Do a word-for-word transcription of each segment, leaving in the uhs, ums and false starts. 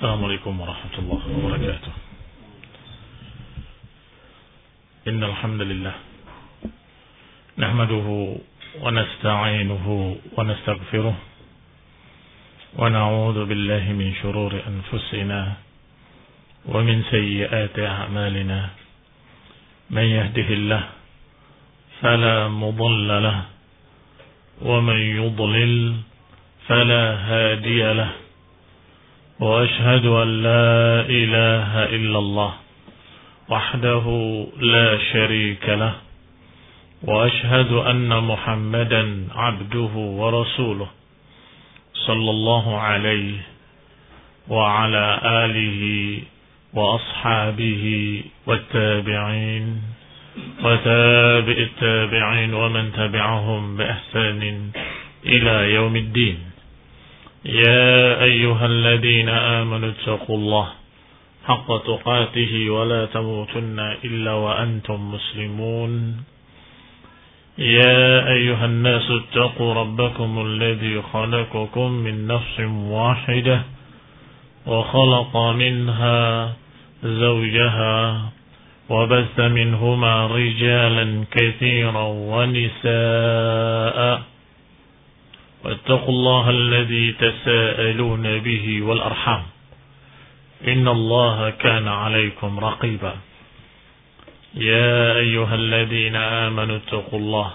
Assalamualaikum warahmatullahi wabarakatuh. Innal hamdalillah nahmaduhu wa nasta'inuhu wa nastaghfiruh wa na'udzu billahi min shururi anfusina wa min sayyiati a'malina. Man yahdihillahu fala mudilla lahu wa man yudlil fala hadiya lahu. وأشهد أن لا إله إلا الله وحده لا شريك له وأشهد أن محمدا عبده ورسوله صلى الله عليه وعلى آله وأصحابه والتابعين وتابع التابعين ومن تبعهم بإحسان إلى يوم الدين. يا أيها الذين آمنوا اتقوا الله حق تقاته ولا تموتن إلا وأنتم مسلمون. يا أيها الناس اتقوا ربكم الذي خلقكم من نفس واحدة وخلق منها زوجها وبث منهما رجالا كثيرا ونساء واتقوا الله الذي تساءلون به والأرحام إن الله كان عليكم رقيبا. يا أيها الذين آمنوا اتقوا الله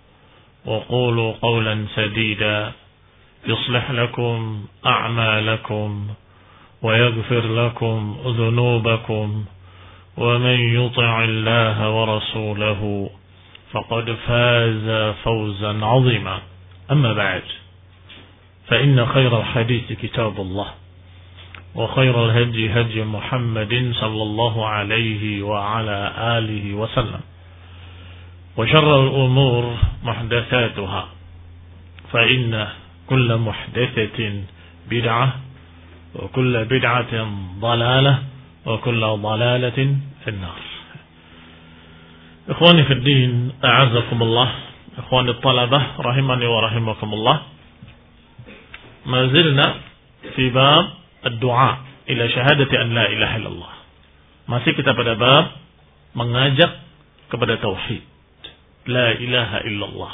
وقولوا قولا سديدا يصلح لكم أعمالكم ويغفر لكم ذنوبكم ومن يطع الله ورسوله فقد فاز فوزا عظيما. أما بعد فإن خير الحديث كتاب الله وخير الهدي هدي محمد صلى الله عليه وعلى آله وسلم وشر الأمور محدثاتها فإن كل محدثة بدعة وكل بدعة ضلالة وكل ضلالة في النار. إخواني في الدين أعزكم الله. Ikhwani talabah rahimani wa rahimakumullah. Mazilna fi bab ad-du'a ila syahadati an la ilaha illallah. Masih kita pada bab mengajak kepada tauhid. La ilaha illallah.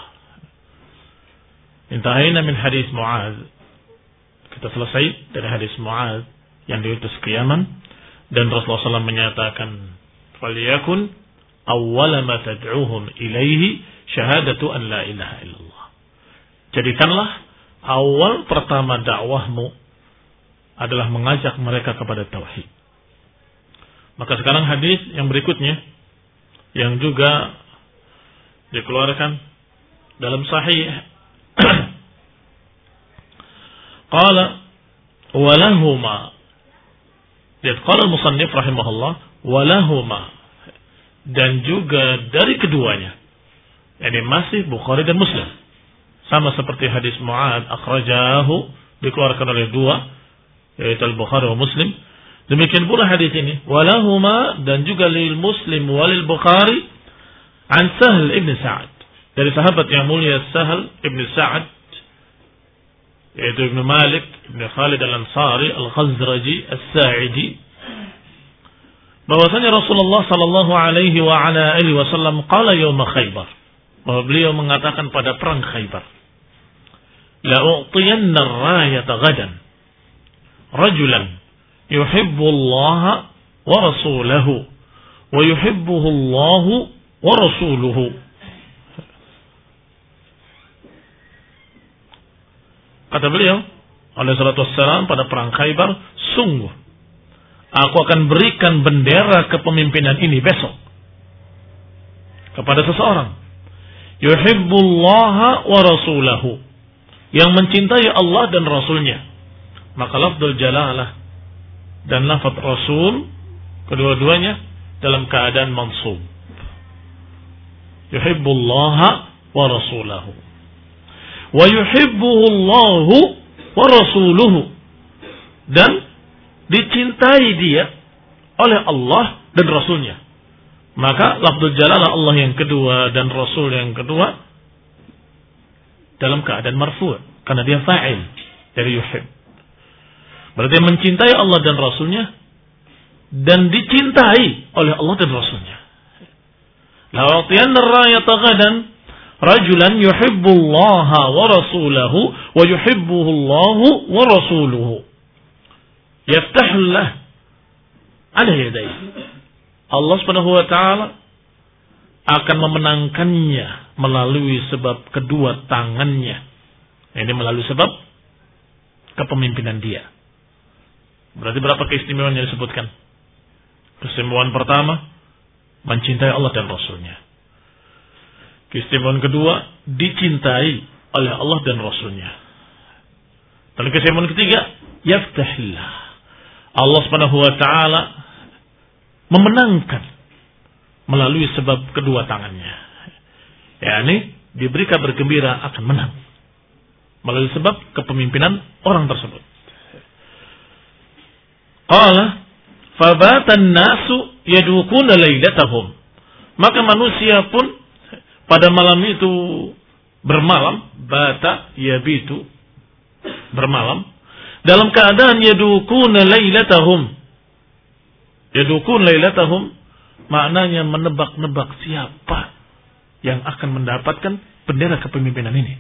Intahayna min hadis Mu'adz. Kita selesai dari hadis Mu'adz yang diutus ke Yaman dan Rasulullah shallallahu alaihi wasallam menyatakan, "Faliyakun awwala ma tad'uhum ilaihi syahadatu an la ilaha illallah." Jadikanlah awal pertama dakwahmu adalah mengajak mereka kepada tauhid. Maka sekarang hadis yang berikutnya yang juga dikeluarkan dalam sahih. Qala walahuma. Lihat qala al-musannif rahimahullah walahuma, dan juga dari keduanya. Yani masih Bukhari dan Muslim. Sama seperti hadis Mu'adz akhrajahu, dikeluarkan oleh dua, yaitu Al-Bukhari wa Muslim. Demikian pula hadis ini walahuma, dan juga lil Muslim walil Bukhari an Sahl ibn Sa'ad, dari sahabat yang mulia Sahl ibn Sa'ad, yaitu Ibn Malik ibn Khalid al-Ansari al-Khazraji as-Sa'idi, bahwasanya Rasulullah sallallahu alaihi wa ala alihi wasallam qala yaum Khaybar, bahwa beliau mengatakan pada perang Khaybar, la u'tiyanna ar-rayata ghadan rajulan yuhibbu Allah wa rasulahu wa yuhibbuhu Allah wa rasuluhu. Kata beliau alaihi salatu wassalam pada perang Khaybar, sungguh aku akan berikan bendera kepemimpinan ini besok kepada seseorang yuhibbullaha wa rasulahu, yang mencintai Allah dan Rasulnya. Maka lafdzul jalalah dan lafadz Rasul kedua-duanya dalam keadaan mansub. Yuhibbullaha wa rasulahu wa yuhibbuhullahu wa rasuluhu, dan dicintai dia oleh Allah dan Rasulnya. Maka lafzul jalalah Allah yang kedua dan Rasul yang kedua dalam keadaan marfu' karena dia fa'il dari yuhib. Berarti mencintai Allah dan Rasulnya dan dicintai oleh Allah dan Rasulnya. La watiyanna ar-rayata ghadan rajulan yuhibbullaha wa rasulahu wa yuhibbuhu Allahu wa rasuluhu. Yaftahullah ala yadayhi. Allah Subhanahu wa taala akan memenangkannya melalui sebab kedua tangannya. Ini melalui sebab kepemimpinan dia. Berarti berapa keistimewaan yang disebutkan? Keistimewaan pertama, mencintai Allah dan Rasulnya. Keistimewaan kedua, dicintai oleh Allah dan Rasulnya. Dan keistimewaan ketiga, yaftahillah. Allah Subhanahu wa taala memenangkan melalui sebab kedua tangannya. yakni diberi kabar gembira akan menang melalui sebab kepemimpinan orang tersebut. Qala fabatan nasu yadukuna lailatahum. Maka manusia pun pada malam itu bermalam, bata yabitu, bermalam dalam keadaan yadukuna lailatahum. Yadukun lailatahum maknanya menebak-nebak siapa yang akan mendapatkan bendera kepemimpinan ini.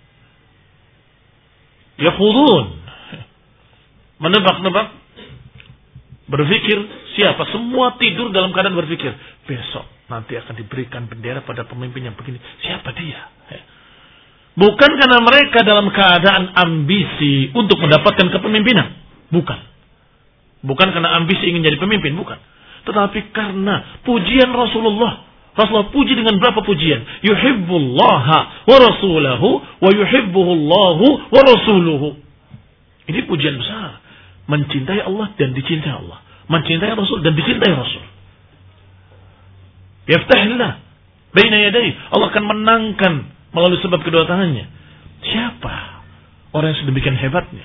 Yakhudun, menebak-nebak, berpikir siapa, semua tidur dalam keadaan berpikir besok nanti akan diberikan bendera pada pemimpin yang begini, siapa dia? Bukan karena mereka dalam keadaan ambisi untuk mendapatkan kepemimpinan, bukan. Bukan karena ambisi ingin jadi pemimpin, bukan. Tetapi karena pujian Rasulullah. Rasulullah puji dengan berapa pujian? Yuhibbullaha wa rasulahu wa yuhibbuhullahu wa rasuluhu. Ini pujian besar. Mencintai Allah dan dicintai Allah. Mencintai Rasul dan dicintai Rasul. Yaftahillah baina yadayhi. Allah akan menangkan melalui sebab kedua tangannya. Siapa orang yang sedemikian hebatnya?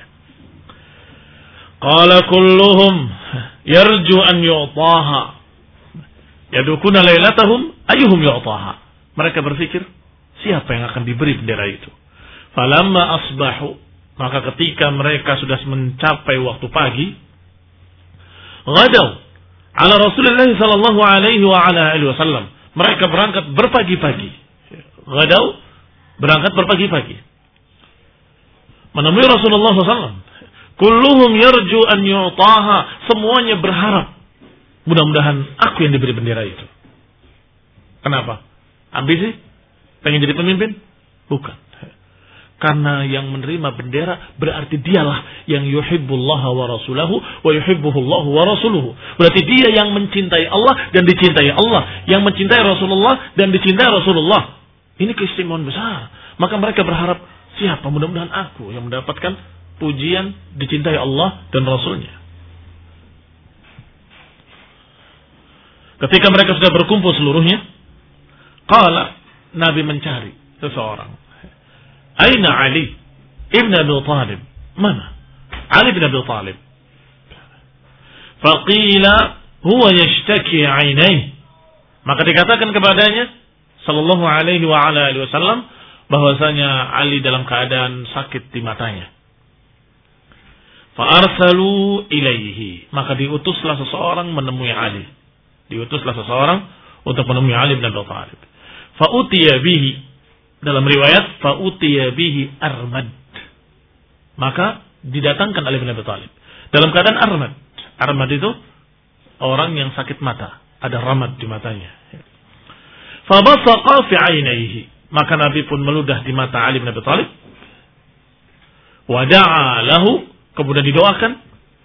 Qala kulluhum yarju an yu'taha. Yadukuna lailatahum ayyuhum yu'taha. Mereka berpikir siapa yang akan diberi bendera itu. Falamma asbahu, maka ketika mereka sudah mencapai waktu pagi, ghadaw ala Rasulullah sallallahu alaihi wa ala alihi wasallam. Mereka berangkat berpagi-pagi. Ghadaw, berangkat berpagi-pagi. Menemui Rasulullah sallallahu alaihi wasallam. Kulluhum yarju an yu'taha. Semuanya berharap mudah-mudahan aku yang diberi bendera itu. Kenapa? Ambisi? Pengen jadi pemimpin? Bukan. Karena yang menerima bendera berarti dialah yang yuhibbullah wa rasulahu wa yuhibbuhullahu wa rasuluhu. Berarti dia yang mencintai Allah dan dicintai Allah, yang mencintai Rasulullah dan dicintai Rasulullah. Ini keistimewaan besar. Maka mereka berharap siapa mudah-mudahan aku yang mendapatkan pujian dicintai Allah dan Rasulnya. Ketika mereka sudah berkumpul seluruhnya, qala, Nabi mencari seseorang. Aina Ali ibn Abi Talib? Mana Ali ibn Abi Talib? Faqila huwa yashtaki ainaihi. Maka dikatakan kepadanya sallallahu alaihi wa ala alihi wasallam bahwasanya Ali dalam keadaan sakit di matanya. Fa'arsalu ilaihi. Maka diutuslah seseorang menemui Ali. Diutuslah seseorang untuk menemui Ali bin Abi Thalib. Fa'utiya bihi. Dalam riwayat, fa'utiya bihi armad. Maka didatangkan Ali bin Abi Thalib dalam keadaan armad. Armad itu orang yang sakit mata. Ada ramad di matanya. Fabasaqa fi ainaihi. Maka Nabi pun meludah di mata Ali bin Abi Thalib. Wa da'a lahu. Kemudian didoakan.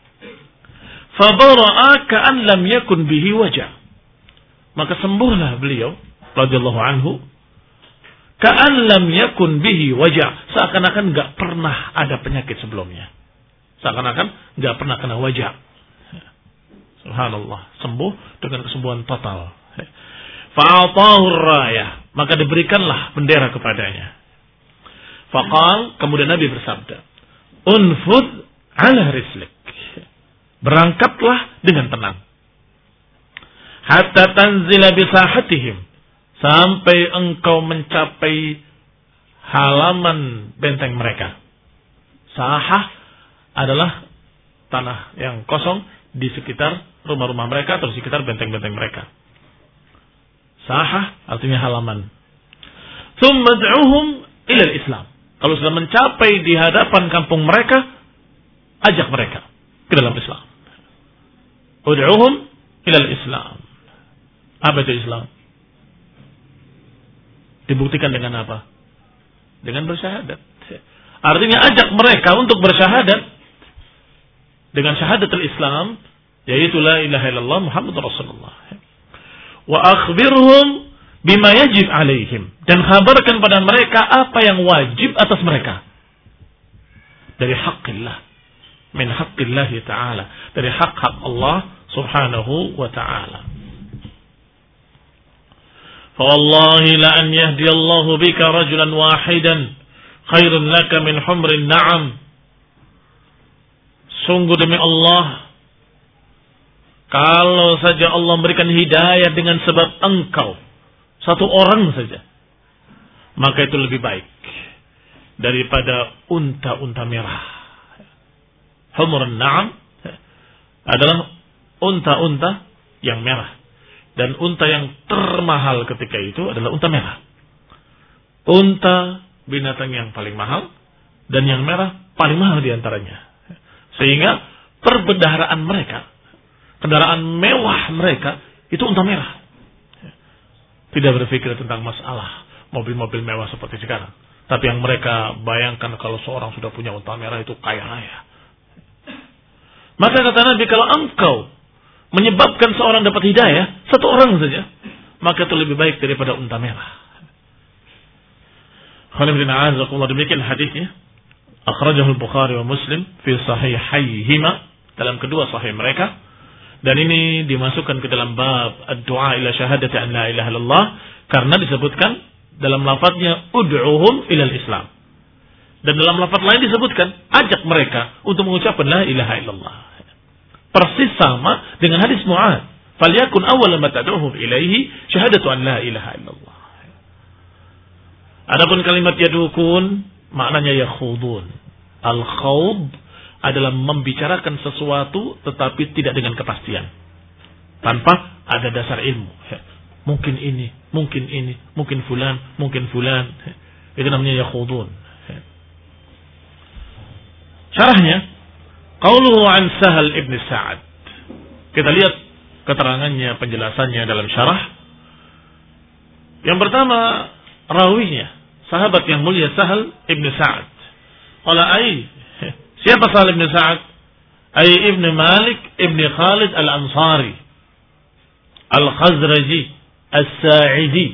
Fabara'a ka'an lam yakun bihi wajah. Maka sembuhlah beliau radhiyallahu anhu. Ka'an lam yakun bihi wajah. Seakan-akan enggak pernah ada penyakit sebelumnya. Seakan-akan enggak pernah kena wajah. Subhanallah, sembuh dengan kesembuhan total. Fa'atahu rayah. Maka diberikanlah bendera kepadanya. Faqal, kemudian Nabi bersabda, unfud ala rislik. Berangkatlah dengan tenang. Hatta tanzila bisahatihim. Sampai engkau mencapai halaman benteng mereka. Sahah adalah tanah yang kosong di sekitar rumah-rumah mereka atau di sekitar benteng-benteng mereka. Sahah artinya halaman. Tsumma da'uhum ila al-Islam. Kalau sudah mencapai di hadapan kampung mereka, ajak mereka ke dalam Islam. Ud'uhum ila al-Islam. Apa itu Islam? Dibuktikan dengan apa? Dengan bersyahadat. Artinya ajak mereka untuk bersyahadat dengan syahadatul Islam, yaitu la ilaha illallah Muhammadur Rasulullah. Wa akhbirhum bima yajib alaihim, dan kabarkan pada mereka apa yang wajib atas mereka dari haqqillah, min haqqillah ta'ala, dari hak-hak Allah subhanahu wa ta'ala. Fa wallahi la an yahdiyallahu bika rajulan wahidan khairun laka min humrin na'am. Sungguh demi Allah, kalau saja Allah memberikan hidayah dengan sebab engkau satu orang saja, maka itu lebih baik daripada unta-unta merah. Humrun na'am adalah unta-unta yang merah, dan unta yang termahal ketika itu adalah unta merah. Unta binatang yang paling mahal, dan yang merah paling mahal diantaranya. Sehingga perbendaharaan mereka, kendaraan mewah mereka itu unta merah. Tidak berpikir tentang masalah mobil-mobil mewah seperti sekarang. Tapi yang mereka bayangkan kalau seorang sudah punya unta merah itu kaya raya. Maka kata Nabi, kalau engkau menyebabkan seorang dapat hidayah, satu orang saja, maka itu lebih baik daripada unta merah. Demikian hadisnya. Akhrajahul Bukhari wa Muslim fi sahihayhima, dalam kedua sahih mereka. Dan ini dimasukkan ke dalam bab ad-du'a ila syahadati an la ilaha illallah, karena disebutkan dalam lafadznya ud'uhum ila al-Islam. Dan dalam lafadz lain disebutkan ajak mereka untuk mengucapkan la ilaha illallah. Persis sama dengan hadis Mu'adz, falyakun awwala ma tad'uhum ilaihi syahadatu an la ilaha illallah. Adapun kalimat yadukun maknanya yakhudun. Al-khawd adalah membicarakan sesuatu tetapi tidak dengan kepastian, tanpa ada dasar ilmu. Mungkin ini, mungkin ini, mungkin fulan, mungkin fulan. Itu namanya yakhudun. Syarahnya, qauluhu an Sahal ibn Sa'ad. Kita lihat keterangannya, penjelasannya dalam syarah. Yang pertama, rawinya, sahabat yang mulia Sahal ibn Sa'ad. Qala ai, siapa Sahal ibn Sa'ad? Ai ibn Malik ibn Khalid al-Ansari al-Khazraji as-Sa'idi.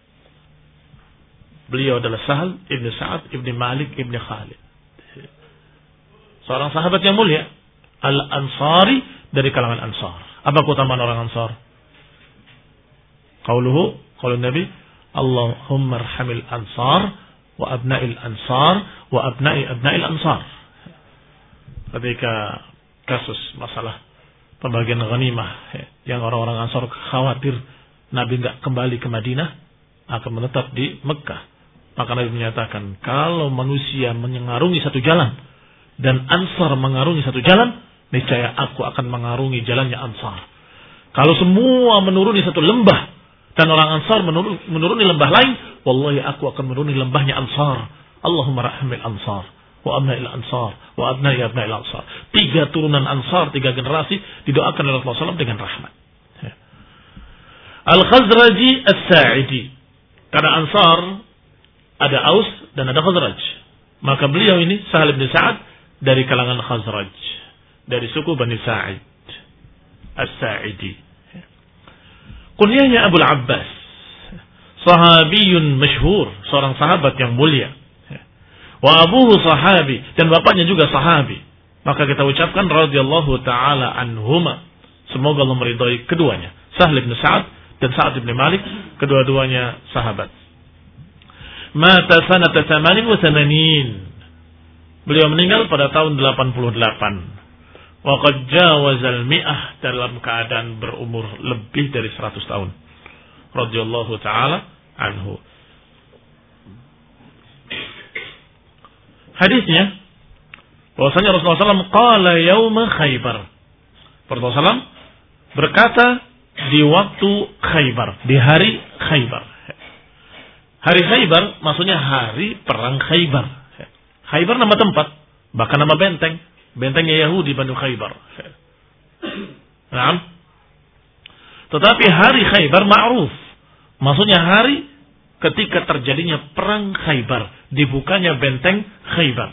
Beliau adalah Sahal ibn Sa'ad ibn Malik ibn Khalid, seorang sahabat yang mulia, al-Ansari, dari kalangan Ansar. Apa keutamaan orang Ansar? Qauluhu, qaulun Nabi, Allahumma arhamil ansar wa abna'il ansar wa abna'i abna'il ansar. Ketika kasus masalah pembagian ghanimah yang orang-orang Ansar khawatir Nabi enggak kembali ke Madinah, akan menetap di Mekah, maka Nabi menyatakan, kalau manusia mengarungi satu jalan dan Ansar mengarungi satu jalan, niscaya aku akan mengarungi jalannya Ansar. Kalau semua menuruni satu lembah dan orang Ansar menuruni, menuruni lembah lain, wallahi aku akan menuruni lembahnya Ansar. Allahumma rahmil Ansar wa abna'il Ansar wa abna'i abna'il Ansar. Tiga turunan Ansar, tiga generasi didoakan oleh Rasulullah shallallahu alaihi wasallam dengan rahmat. Al-Khazraji As-Sa'idi. Karena Ansar ada Aus dan ada Khazraj, maka beliau ini Sahal bin Sa'ad dari kalangan Khazraj, dari suku Bani Sa'id As-Sa'idi. Kunyahnya Abu Abbas, sahabiyun masyhur, seorang sahabat yang mulia. Wa abuhu sahabi, dan bapaknya juga sahabi. Maka kita ucapkan radhiyallahu taala anhuma, semoga Allah meridhai keduanya, Sahal bin Sa'ad dan Sa'ad bin Malik, kedua-duanya sahabat. Mata sanata thamanin wa thamanin. Beliau meninggal pada tahun delapan puluh delapan. Wa qad jawazal mi'ah, dalam keadaan berumur lebih dari seratus tahun. Radhiyallahu taala anhu. Hadisnya bahwasanya Rasulullah sallallahu alaihi wasallam qala yauma Khaybar. Rasulullah sallallahu alaihi wasallam berkata di waktu Khaybar, di hari Khaybar. Hari Khaybar maksudnya hari perang Khaybar. Khaybar nama tempat, bahkan nama benteng, bentengnya Yahudi Banu Khaybar. Naam. Tetapi hari Khaybar ma'ruf, maksudnya hari ketika terjadinya perang Khaybar, dibukanya benteng Khaybar.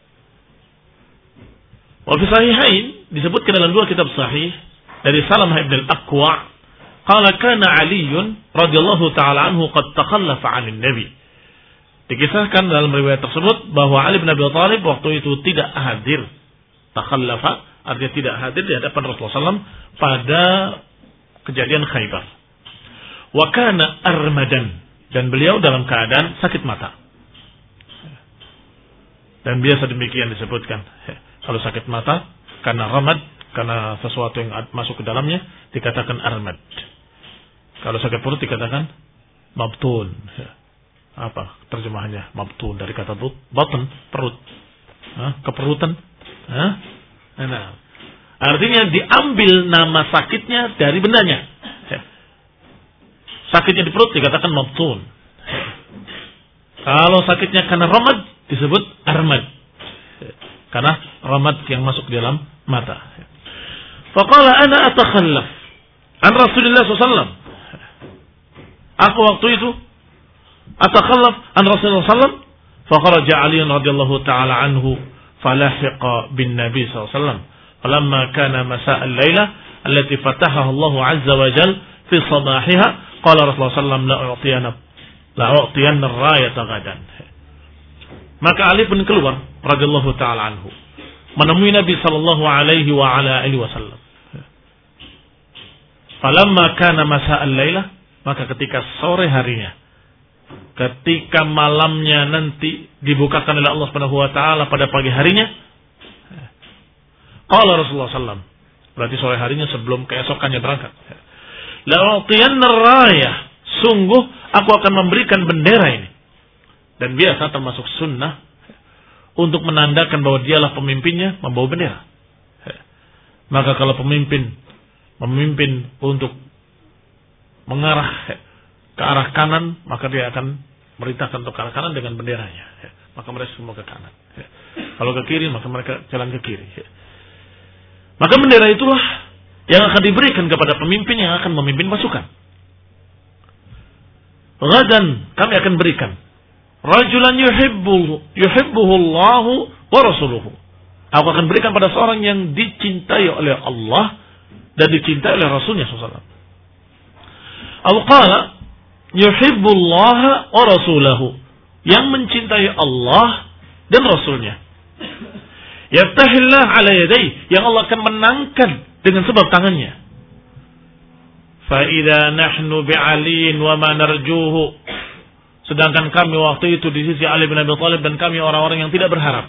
Wa fi sahihain disebutkan dalam dua kitab sahih dari Salamah ibn al-Aqwa, qala kana Ali radhiyallahu taala anhu qad takhallafa 'anil nabi. Dikisahkan dalam riwayat tersebut bahwa Ali bin Abi Thalib waktu itu tidak hadir. Takhallafa artinya tidak hadir di hadapan Rasulullah sallallahu alaihi wasallam pada kejadian Khaybar. Wa kana armadan, dan beliau dalam keadaan sakit mata. Dan biasa demikian disebutkan. Kalau sakit mata karena ramad, karena sesuatu yang masuk ke dalamnya, dikatakan armad. Kalau sakit perut dikatakan mabtun. Apa terjemahannya? Mabtun dari kata batn, perut. Hah? Keperutan. Hah? Nah, artinya diambil nama sakitnya dari bendanya. Sakitnya di perut dikatakan mabtun. Kalau sakitnya karena ramad disebut armad. Karena ramad yang masuk di dalam mata. Faqala ana atakhallaf an Rasulullah sallallahu alaihi wasallam. Aku waktu itu atakhallaf an Rasulullah sallallahu alaihi wasallam. Fakharaja Ali radhiyallahu taala anhu falahiqa bin Nabi sallallahu alaihi wasallam. Falamma kana masa' al-laila allati fatahaha Allah azza wa jalla fi sabahiha qala Rasulullah sallallahu alaihi wasallam la u'tiyana la u'tiyanna ar-rayata ghadan. Maka Ali pun keluar radhiyallahu taala anhu menemui Nabi sallallahu alaihi wa ala alihi wasallam. Falamma kana masa'al lailah, maka ketika sore harinya, ketika malamnya nanti dibukakan oleh Allah Subhanahu wa taala pada pagi harinya, qala Rasulullah sallallahu alaihi wasallam, berarti sore harinya sebelum keesokannya berangkat. La u'tiyanna ar-rayah, sungguh aku akan memberikan bendera ini. Dan biasa termasuk sunnah untuk menandakan bahwa dialah pemimpinnya membawa bendera. Maka kalau pemimpin memimpin untuk mengarah ke arah kanan, maka dia akan merintahkan untuk ke arah kanan dengan benderanya. Maka mereka semua ke kanan. Kalau ke kiri, maka mereka jalan ke kiri. Maka bendera itulah yang akan diberikan kepada pemimpin yang akan memimpin pasukan. Ghadan kami akan berikan rajulan yuhibbu yuhibbuhu Allahu wa rasuluhu. Aku akan berikan pada seorang yang dicintai oleh Allah dan dicintai oleh Rasulnya sallallahu alaihi wasallam. Aw qala yuhibbu Allah wa rasulahu, yang mencintai Allah dan Rasulnya. Yaftahillah ala yadayhi, yang Allah akan menangkan dengan sebab tangannya. Fa idza nahnu bi'aliin wa ma narjuhu, sedangkan kami waktu itu di sisi Ali bin Abi Thalib dan kami orang-orang yang tidak berharap.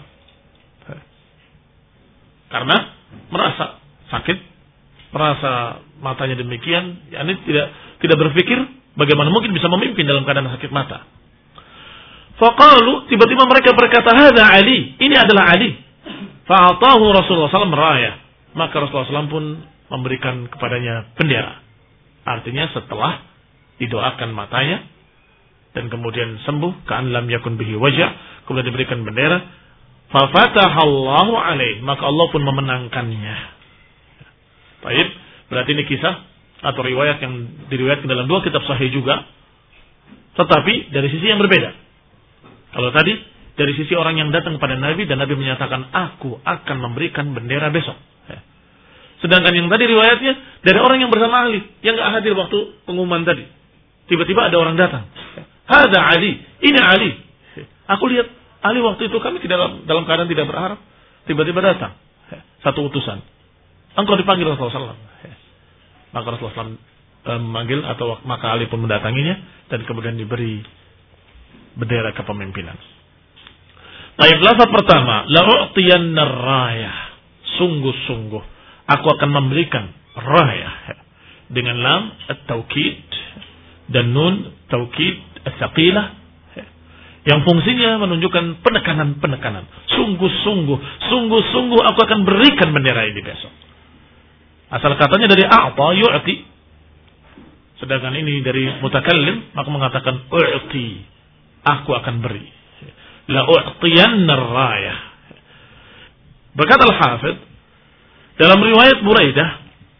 Karena merasa sakit, merasa matanya demikian, yakni tidak tidak berpikir bagaimana mungkin bisa memimpin dalam keadaan sakit mata. Faqalu, tiba-tiba mereka berkata, "Hadza Ali, ini adalah Ali." Fa'atahu Rasulullah sallallahu alaihi wasallam raya. Maka Rasulullah sallallahu alaihi wasallam pun memberikan kepadanya bendera. Artinya setelah didoakan matanya dan kemudian sembuh, ka'an lam yakun bihi wajah, kemudian diberikan bendera, fa fatahallahu alaihi, maka Allah pun memenangkannya. Baik, berarti ini kisah atau riwayat yang diriwayatkan dalam dua kitab sahih juga, tetapi dari sisi yang berbeda. Kalau tadi dari sisi orang yang datang kepada Nabi dan Nabi menyatakan, aku akan memberikan bendera besok. Sedangkan yang tadi riwayatnya dari orang yang bersama Ali, yang gak hadir waktu pengumuman tadi. Tiba-tiba ada orang datang. Hadza Ali, ini Ali. Aku lihat Ali waktu itu kami tidak dalam, dalam keadaan tidak berharap. Tiba-tiba datang satu utusan. Engkau dipanggil Rasulullah sallallahu alaihi wasallam. Maka Rasulullah sallallahu alaihi wasallam memanggil atau maka Ali pun mendatanginya dan kemudian diberi bendera kepemimpinan. Ayat lafaz pertama, la u'tiyanna rayah. Sungguh-sungguh aku akan memberikan rayah dengan lam at-taukid dan nun taukid as-saqilah Yang fungsinya menunjukkan penekanan-penekanan. Sungguh-sungguh, sungguh-sungguh aku akan berikan bendera ini besok. Asal katanya dari a'ta yu'ti. Sedangkan ini dari mutakallim, maka mengatakan u'ti. Aku akan beri. La u'tiyanna ar-rayah. Berkata Al-Hafidh dalam riwayat Buraidah,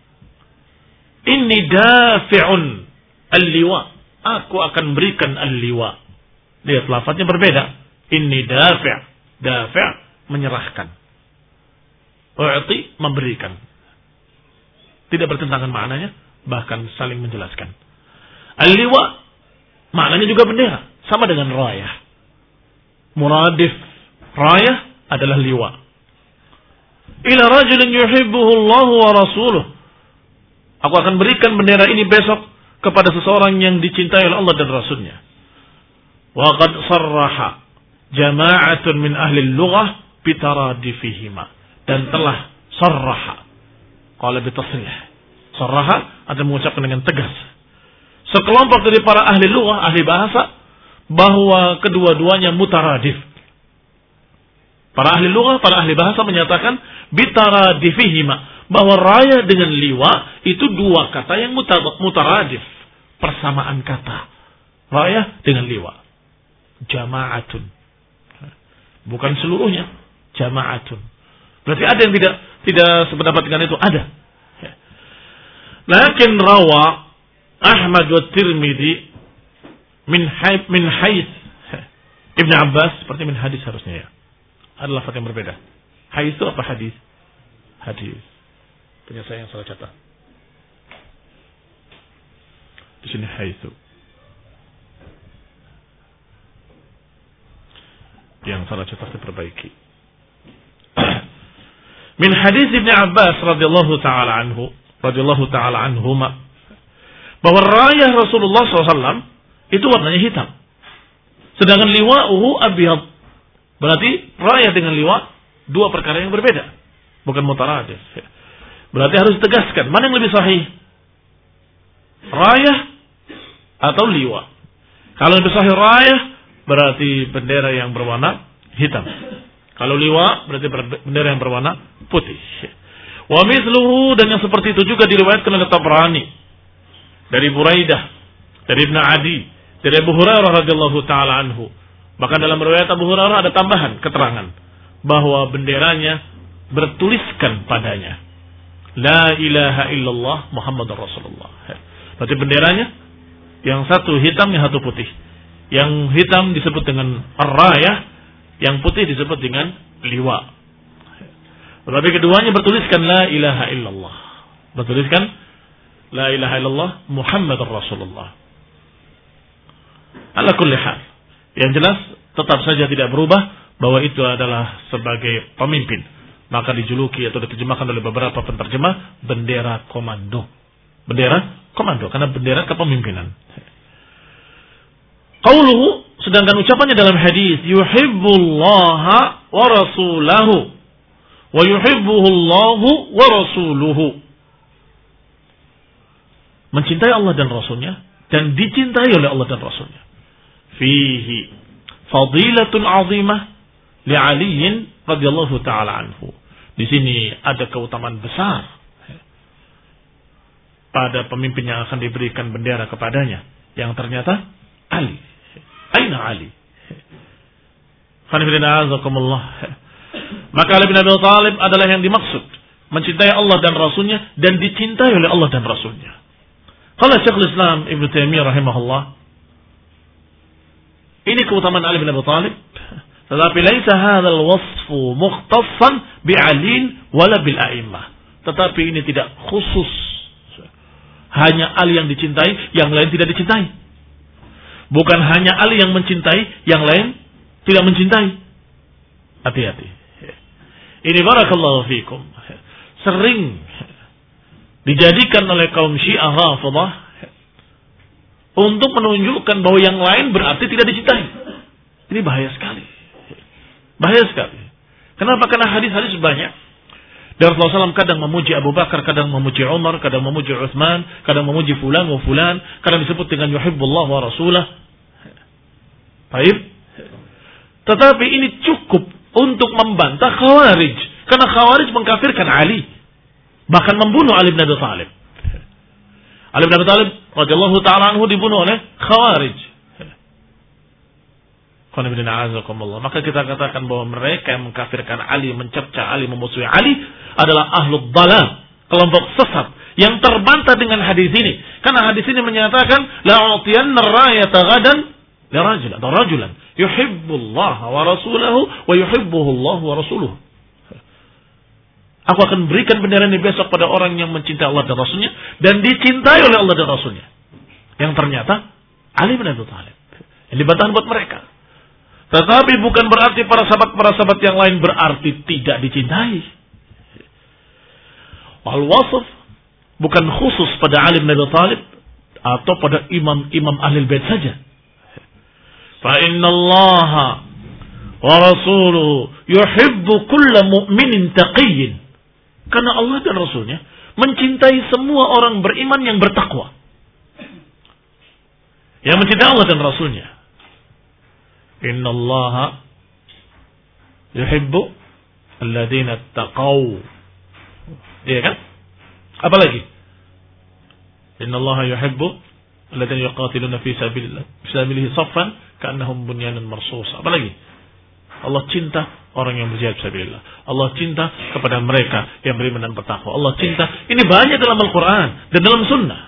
inni dafi'un al-liwa. Aku akan berikan al-liwa. Lihat lafadznya berbeda. Inni dafi'. Dafi' menyerahkan. U'ti memberikan. Tidak bertentangan maknanya, bahkan saling menjelaskan. Al-liwa maknanya juga bendera, sama dengan rayah. Muradif rayah adalah liwa. Ila rajulin yuhibbuhu Allah wa rasuluh. Aku akan berikan bendera ini besok kepada seseorang yang dicintai oleh Allah dan Rasulnya. Wa qad sarraha jama'atun min ahli al-lughah bitaradifihima. Dan telah sarraha. Qala bitasrih. Sarraha ada mengucapkan dengan tegas. Sekelompok dari para ahli lughah, ahli bahasa, bahwa kedua-duanya mutaradif. Para ahli lughah, para ahli bahasa menyatakan bitaradifihima, bahwa raya dengan liwa itu dua kata yang mutaradif, persamaan kata. Raya dengan liwa. Jama'atun. Bukan seluruhnya, jama'atun. Berarti ada yang tidak tidak sependapat dengan itu, ada. Lakin rawa Ahmad wa Tirmidzi min hayth min hayth Ibn Abbas, seperti min hadis harusnya ya. Ada lafaz yang berbeda. Hayth itu apa hadis? Hadis. Punya saya yang salah catat. Di sini hayth. Yang salah catat diperbaiki. Min hadis Ibn Abbas radhiyallahu taala anhu, radhiyallahu taala anhuma, bahwa rayah Rasulullah shallallahu alaihi wasallam itu warnanya hitam. Sedangkan liwa'uhu abyad. Berarti rayah dengan liwa dua perkara yang berbeda, bukan mutaradif. Berarti harus ditegaskan mana yang lebih sahih, rayah atau liwa. Kalau lebih sahih rayah, berarti bendera yang berwarna hitam. Kalau liwa berarti bendera yang berwarna putih. Wa mithluhu, dan yang seperti itu juga diriwayatkan oleh Tabrani dari Buraidah, dari Ibn Adi, dari Abu Hurairah radhiyallahu taala anhu. Bahkan dalam riwayat Abu Hurairah ada tambahan keterangan bahwa benderanya bertuliskan padanya La ilaha illallah Muhammadur Rasulullah. Berarti benderanya yang satu hitam, yang satu putih. Yang hitam disebut dengan ar-rayah, yang putih disebut dengan liwa. Berarti keduanya bertuliskan la ilaha illallah. Bertuliskan la ilaha illallah Muhammadur Rasulullah. Ala kulli hal. Yang jelas tetap saja tidak berubah bahwa itu adalah sebagai pemimpin. Maka dijuluki atau diterjemahkan oleh beberapa penterjemah bendera komando. Bendera komando karena bendera kepemimpinan. Qauluhu, sedangkan ucapannya dalam hadis, yuhibbullaha wa rasulahu wa yuhibbuhullahu wa rasuluhu. Mencintai Allah dan Rasulnya dan dicintai oleh Allah dan Rasulnya. Fihi fadilatun azimah li Aliin radhiyallahu taala anhu. Di sini ada keutamaan besar pada pemimpin yang akan diberikan bendera kepadanya, yang ternyata Ali. Aina Ali? Maka Ali bin Abi Thalib adalah yang dimaksud, mencintai Allah dan Rasulnya dan dicintai oleh Allah dan Rasulnya. Qala Syekhul Islam Ibnu Taimiyah rahimahullah, ini keutamaan Ali bin Abi Thalib, tetapi laisa hadzal wasfu mukhtassan bi Ali wala bil a'immah. Tetapi ini tidak khusus hanya Ali yang dicintai, yang lain tidak dicintai. Bukan hanya Ali yang mencintai, yang lain tidak mencintai. Hati-hati. Ini barakallahu fikum. Sering dijadikan oleh kaum Syiah Rafidhah untuk menunjukkan bahwa yang lain berarti tidak dicintai. Ini bahaya sekali. Bahaya sekali. Kenapa? Karena hadis-hadis banyak. Dan Rasulullah shallallahu alaihi wasallam kadang memuji Abu Bakar, kadang memuji Umar, kadang memuji Utsman, kadang memuji fulan wa fulan, kadang disebut dengan yuhibbullah wa rasulah. Baik. Tetapi ini cukup untuk membantah Khawarij. Karena Khawarij mengkafirkan Ali. Bahkan membunuh Ali bin Abi Thalib. Ali bin Abi Thalib radhiyallahu ta'ala anhu dibunuh oleh Khawarij. Maka kita katakan bahwa mereka yang mengkafirkan Ali, mencerca Ali, memusuhi Ali adalah ahlul dalal, kelompok sesat yang terbantah dengan hadis ini. Karena hadis ini menyatakan la'utiyanna ar-rayata ghadan li rajul atau rajulan yuhibbullaha wa rasulahu wa yuhibbuhu Allah wa rasuluhu. Aku akan berikan bendera ini besok pada orang yang mencintai Allah dan Rasulnya dan dicintai oleh Allah dan Rasulnya. Yang ternyata Ali bin Abi Thalib. Yang dibantah buat mereka. Tetapi bukan berarti para sahabat-para sahabat yang lain berarti tidak dicintai. Al-wasf bukan khusus pada Ali bin Abi Thalib atau pada imam-imam ahli bait saja. Fa innallaha wa rasuluhu yuhibbu kulla mu'minin taqiyyin. Karena Allah dan Rasulnya mencintai semua orang beriman yang bertakwa. Yang mencintai Allah dan Rasulnya. Innallaha yuhibbu alladhina taqaw. Iya kan? Apa lagi? Innallaha yuhibbu alladhina yuqatiluna fi sabilillah fi sabilihi saffan ka'annahum bunyanun marsus. Apa lagi? Allah cinta orang yang berjihad fisabilillah. Allah cinta kepada mereka yang beriman dan bertakwa. Allah cinta. Ini banyak dalam Al-Quran dan dalam Sunnah.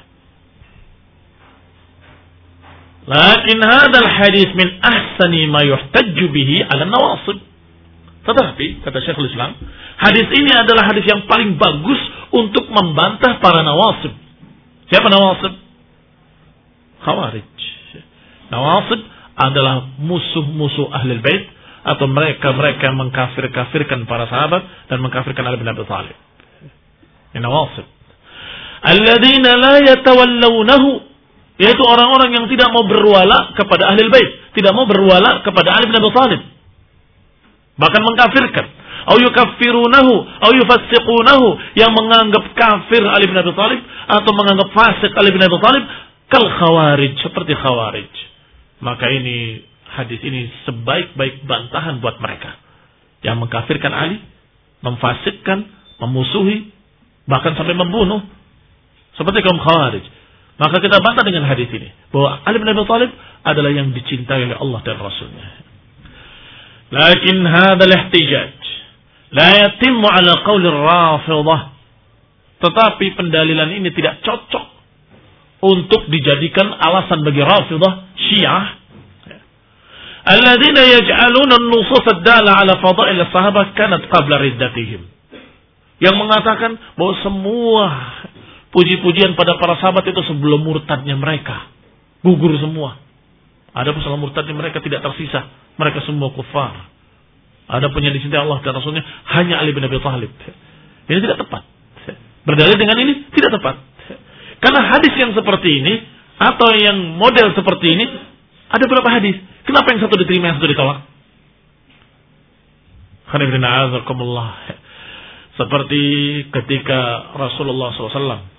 Lakin hadal hadis min ahsani ma yuhtajju bihi ala nawasib. Tetapi kata Syekhul Islam, hadis ini adalah hadis yang paling bagus untuk membantah para nawasib. Siapa nawasib? Khawarij. Nawasib adalah musuh-musuh Ahlul Bait atau mereka-mereka yang mengkafir-kafirkan para sahabat dan mengkafirkan Ali bin Abi Thalib. Ini nawasib. Alladzina la yatawallawnahu, yaitu orang-orang yang tidak mau berwala kepada Ahlul Bait, tidak mau berwala kepada Ali bin Abi Thalib. Bahkan mengkafirkan. Au yukaffirunahu, au yufassiqunahu, yang menganggap kafir Ali bin Abi Thalib atau menganggap fasik Ali bin Abi Thalib kal khawarij, seperti khawarij. Maka ini hadis ini sebaik-baik bantahan buat mereka yang mengkafirkan Ali, memfasikkan, memusuhi, bahkan sampai membunuh seperti kaum khawarij. Maka kita bantah dengan hadis ini bahwa Ali bin Abi Thalib adalah yang dicintai oleh Allah dan Rasulnya. Lakin hadzal ihtijaj la yatimmu ala qaul ar-Rafidhah. Tetapi pendalilan ini tidak cocok untuk dijadikan alasan bagi Rafidhah Syiah. Alladzina yaj'aluna an-nusus ad-dala ala fadail as-sahabah kanat qabla riddatihim. Yang mengatakan bahwa semua puji-pujian pada para sahabat itu sebelum murtadnya mereka. Gugur semua. Ada pun sebelum murtadnya mereka tidak tersisa. Mereka semua kufar. Ada pun yang dicintai Allah dan Rasulnya hanya Ali bin Abi Thalib. Ini tidak tepat. Berdalil dengan ini tidak tepat. Karena hadis yang seperti ini atau yang model seperti ini ada berapa hadis? Kenapa yang satu diterima, yang satu ditolak? Seperti ketika Rasulullah shallallahu alaihi wasallam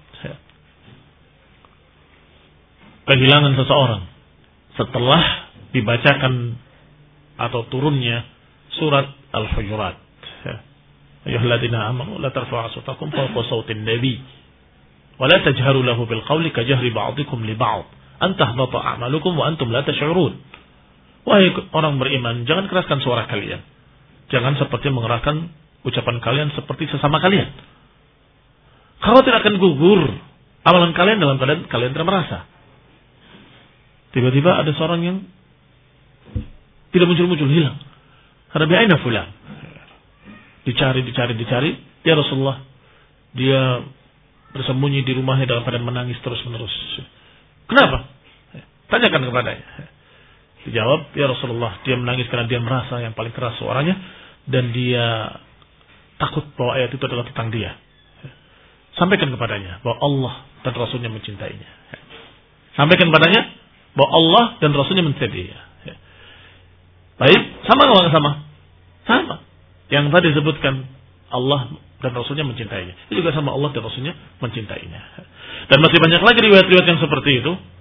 kehilangan seseorang setelah dibacakan atau turunnya surat Al-Hujurat. Ayyuhalladzina amanu la tarfa'u aswatakum fawqa sawtin nabi wa la tajharu lahu bil qawli ka jahri ba'dikum li ba'd an tahbata a'malukum wa antum la tash'urun. Wahai orang beriman, jangan keraskan suara kalian. Jangan seperti mengeraskan ucapan kalian seperti sesama kalian. Khawatir akan gugur amalan kalian dalam keadaan kalian tidak merasa. Tiba-tiba ada seorang yang tidak muncul-muncul, hilang. Karena bi'aina fulan. Dicari, dicari, dicari. Ya Rasulullah, dia bersembunyi di rumahnya dalam keadaan menangis terus-menerus. Kenapa? Tanyakan kepadanya. Dijawab, ya Rasulullah, dia menangis karena dia merasa yang paling keras suaranya dan dia takut bahwa ayat itu adalah tentang dia. Sampaikan kepadanya bahwa Allah dan Rasulnya mencintainya. Sampaikan kepadanya bahwa Allah dan Rasulnya mencintai dia. Baik, sama atau sama? Sama. Yang tadi disebutkan Allah dan Rasulnya mencintainya. Itu juga sama, Allah dan Rasulnya mencintainya. Dan masih banyak lagi riwayat-riwayat yang seperti itu,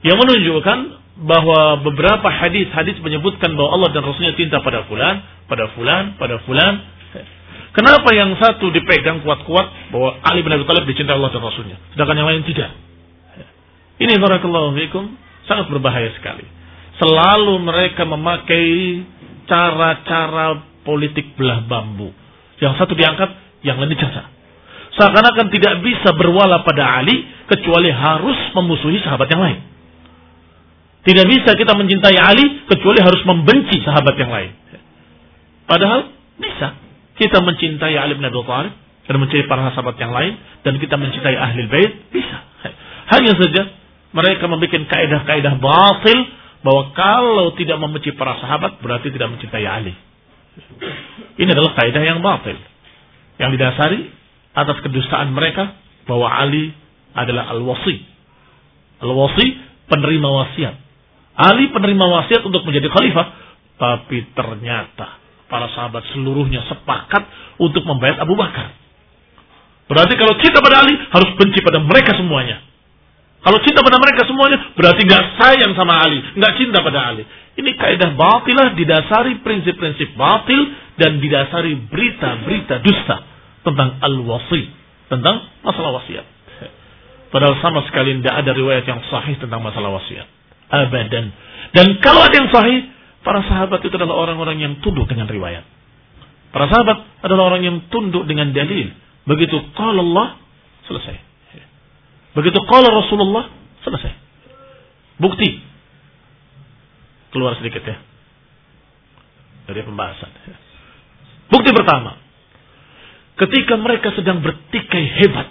Yang menunjukkan bahwa beberapa hadis-hadis menyebutkan bahwa Allah dan Rasulnya cinta pada fulan, pada fulan, pada fulan. Kenapa yang satu dipegang kuat-kuat bahwa Ali bin Abi Thalib dicintai Allah dan Rasulnya, sedangkan yang lain tidak? Ini barakallahu fikum sangat berbahaya sekali. Selalu mereka memakai cara-cara politik belah bambu. Yang satu diangkat, yang lain dicerca. Seakan-akan tidak bisa berwala pada Ali kecuali harus memusuhi sahabat yang lain. Tidak bisa kita mencintai Ali kecuali harus membenci sahabat yang lain. Padahal bisa kita mencintai Ali bin Abi Thalib dan mencintai para sahabat yang lain, dan kita mencintai Ahlul Bait, bisa. Hanya saja mereka membuat kaidah-kaidah batil bahwa kalau tidak membenci para sahabat berarti tidak mencintai Ali. Ini adalah kaidah yang batil yang didasari atas kedustaan mereka bahwa Ali adalah al-wasi. Al-wasi, penerima wasiat. Ali penerima wasiat untuk menjadi khalifah, tapi ternyata para sahabat seluruhnya sepakat untuk membayar Abu Bakar. Berarti kalau cinta pada Ali harus benci pada mereka semuanya. Kalau cinta pada mereka semuanya berarti nggak sayang sama Ali, nggak cinta pada Ali. Ini kaidah batilah, didasari prinsip-prinsip batil dan didasari berita-berita dusta tentang al-wasi, tentang masalah wasiat. Padahal sama sekali tidak ada riwayat yang sahih tentang masalah wasiat. Abadan. Dan kalau ada yang sahih, para sahabat itu adalah orang-orang yang tunduk dengan riwayat. Para sahabat adalah orang yang tunduk dengan dalil. Begitu qala Allah, selesai. Begitu qala Rasulullah, selesai. Bukti. Keluar sedikit ya dari pembahasan. Bukti pertama, ketika mereka sedang bertikai hebat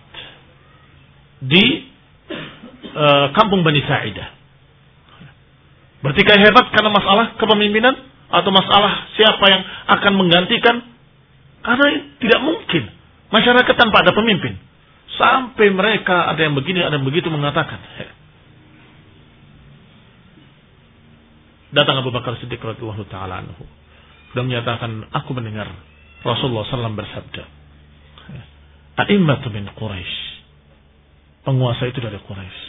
di uh, kampung Bani Sa'idah. Bertikai hebat karena masalah kepemimpinan atau masalah siapa yang akan menggantikan. Karena tidak mungkin masyarakat tanpa ada pemimpin. Sampai mereka ada yang begini, ada yang begitu mengatakan. Datang Abu Bakar Siddiq radhiyallahu ta'ala anhu. Sudah menyatakan, aku mendengar Rasulullah shallallahu alaihi wasallam bersabda, A'immatu min Quraisy. Penguasa itu dari Quraisy.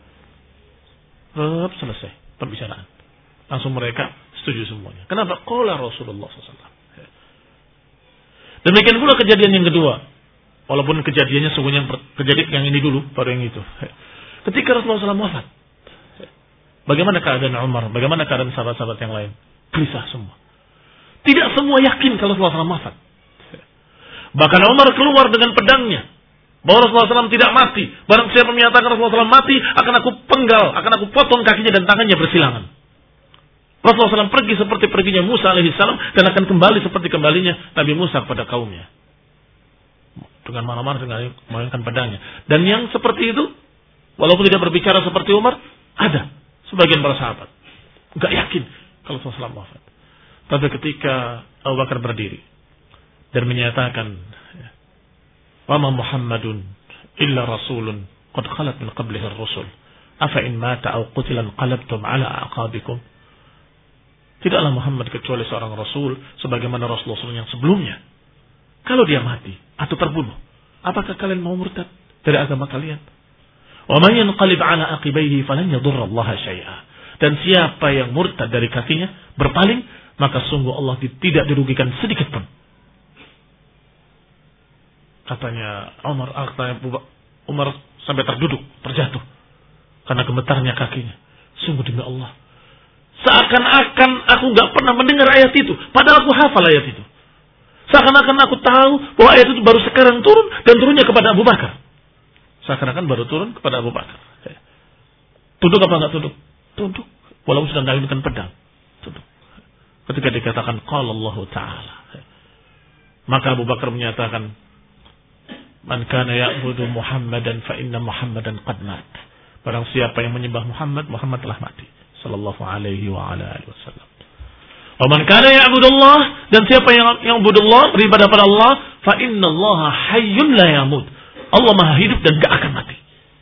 Rep, selesai pembicaraan. Langsung mereka setuju semuanya. Kenapa? Qala Rasulullah shallallahu alaihi wasallam. Demikian pula kejadian yang kedua. Walaupun kejadiannya sungguhnya kejadian yang ini dulu, baru yang itu. Ketika Rasulullah shallallahu alaihi wasallam wafat, bagaimana keadaan Umar? Bagaimana keadaan sahabat-sahabat yang lain? Gelisah semua. Tidak semua yakin kalau Rasulullah shallallahu alaihi wasallam wafat. Bahkan Umar keluar dengan pedangnya. Bahwa Rasulullah shallallahu alaihi wasallam tidak mati. Barang siapa menyatakan Rasulullah shallallahu alaihi wasallam mati, akan aku penggal, akan aku potong kakinya dan tangannya bersilangan. Rasulullah shallallahu alaihi wasallam pergi seperti perginya Musa alaihissalam dan akan kembali seperti kembalinya Nabi Musa kepada kaumnya. Dengan marah-marah dengan memainkan pedangnya. Dan yang seperti itu, walaupun tidak berbicara seperti Umar, ada sebagian para sahabat enggak yakin kalau Rasulullah shallallahu alaihi wasallam wafat. Tapi ketika Abu Bakar berdiri dan menyatakan, wa ma Muhammadun illa rasulun qad khalat min qablihi ar-rusul afa in mata aw qutila qalabtum ala aqabikum. Tidaklah Muhammad kecuali seorang rasul sebagaimana rasul-rasul yang sebelumnya. Kalau dia mati atau terbunuh, apakah kalian mau murtad dari agama kalian? Wa man yanqalib ala aqibaihi falan yadurra Allah syai'a. Dan siapa yang murtad dari kakinya, berpaling, maka sungguh Allah tidak dirugikan sedikit pun. Katanya Umar, katanya Umar sampai terduduk, terjatuh karena gemetarnya kakinya. Sungguh demi Allah, seakan-akan aku nggak pernah mendengar ayat itu, padahal aku hafal ayat itu. Seakan-akan aku tahu bahwa ayat itu baru sekarang turun dan turunnya kepada Abu Bakar. Seakan-akan baru turun kepada Abu Bakar. Tunduk apa nggak tunduk? Tunduk. Walaupun sudah menggunakan pedang, tunduk. Ketika dikatakan qala Allah Ta'ala, maka Abu Bakar menyatakan, man kana ya'budu Muhammadan fa inna Muhammadan qad mat. Barang siapa yang menyembah Muhammad, Muhammad telah mati. Sallallahu alaihi wa ala alihi wasallam. Wa man kana ya'budu Allah, dan siapa yang yang Allah, beribadah pada Allah, fa inna Allah hayyun la yamut. Allah Maha hidup dan enggak akan mati.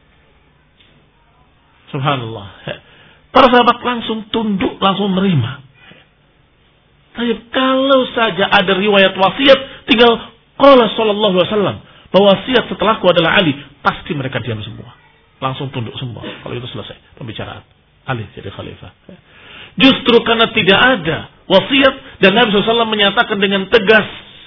Subhanallah. Para sahabat langsung tunduk, langsung menerima. Tapi kalau saja ada riwayat wasiat, tinggal qala sallallahu alaihi wasallam, bahwa wasiat setelahku adalah Ali, pasti mereka diam semua. langsung tunduk semua. Kalau itu selesai pembicaraan. Ali jadi khalifah. Justru karena tidak ada wasiat dan Nabi shallallahu alaihi wasallam menyatakan dengan tegas,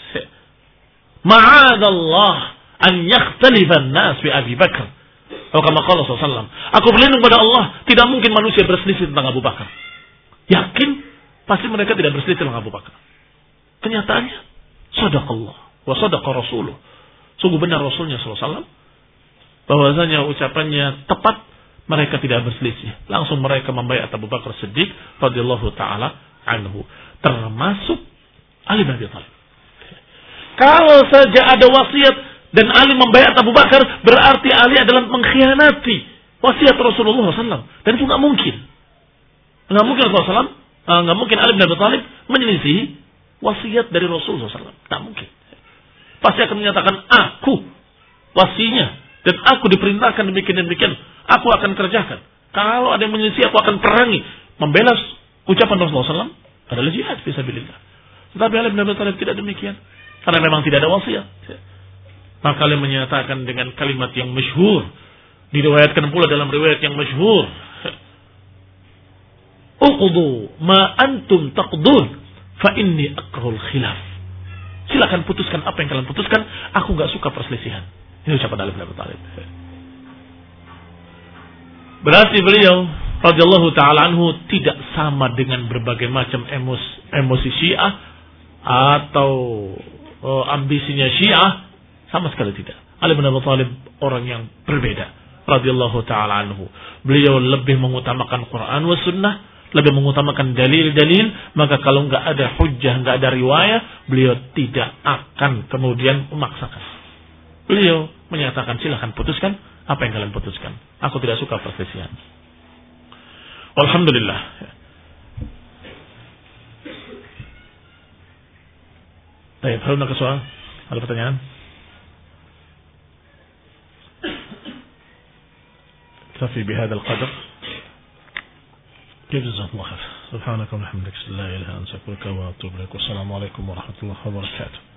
ma'adallah an yakhtalifan nas bi Abi Bakar. Atau kama qala sallallahu alaihi wasallam, aku berlindung pada Allah, tidak mungkin manusia berselisih tentang Abu Bakar. Yakin pasti mereka tidak berselisih tentang Abu Bakar. Kenyataannya sadaqallah wa sadaqa rasuluh. Sungguh benar Rasulnya sallallahu alaihi wasallam bahwasanya ucapannya tepat, mereka tidak berselisih. Langsung mereka membaiat Abu Bakar Siddiq radhiyallahu taala anhu, termasuk Ali bin Abi Thalib. Kalau saja ada wasiat dan Ali membaiat Abu Bakar, berarti Ali adalah mengkhianati wasiat Rasulullah sallallahu alaihi wasallam, dan itu nggak mungkin. Nggak mungkin Rasulullah sallallahu alaihi wasallam, nggak mungkin Ali bin Abi Thalib menyelisihi wasiat dari Rasulullah sallallahu alaihi wasallam. Nggak mungkin. Pasti akan menyatakan aku wasinya dan aku diperintahkan demikian demikian, aku akan kerjakan. Kalau ada yang menyelisih, aku akan perangi. Membela ucapan Rasulullah sallallahu alaihi wasallam adalah jihad fisabilillah. Tetapi Ali bin Abi Thalib tidak demikian, karena memang tidak ada wasiat. Maka Ali menyatakan dengan kalimat yang masyhur, diriwayatkan pula dalam riwayat yang masyhur, uqdu ma antum taqdun fa inni akrahul khilaf. Silakan putuskan apa yang kalian putuskan, aku enggak suka perselisihan. Ini ucapan Ali bin Abi Thalib. Berarti beliau radhiyallahu taala anhu tidak sama dengan berbagai macam emos, emosi Syiah atau oh, ambisinya Syiah, sama sekali tidak. Ali bin Abi Thalib orang yang berbeda radhiyallahu taala anhu. Beliau lebih mengutamakan Quran wa sunnah, lebih mengutamakan dalil-dalil. Maka kalau enggak ada hujjah, enggak ada riwayah, beliau tidak akan kemudian memaksakan. Beliau menyatakan silakan putuskan apa yang kalian putuskan. Aku tidak suka perselisihan. Alhamdulillah. Baik, hal nak soal? Ada pertanyaan? Kafi bihadzal qadar. Jazakumullah khair. Subhanaka wa bihamdika, la ilaha illa anta, astaghfiruka wa atubu ilaik. Wassalamu alaikum warahmatullahi wabarakatuh.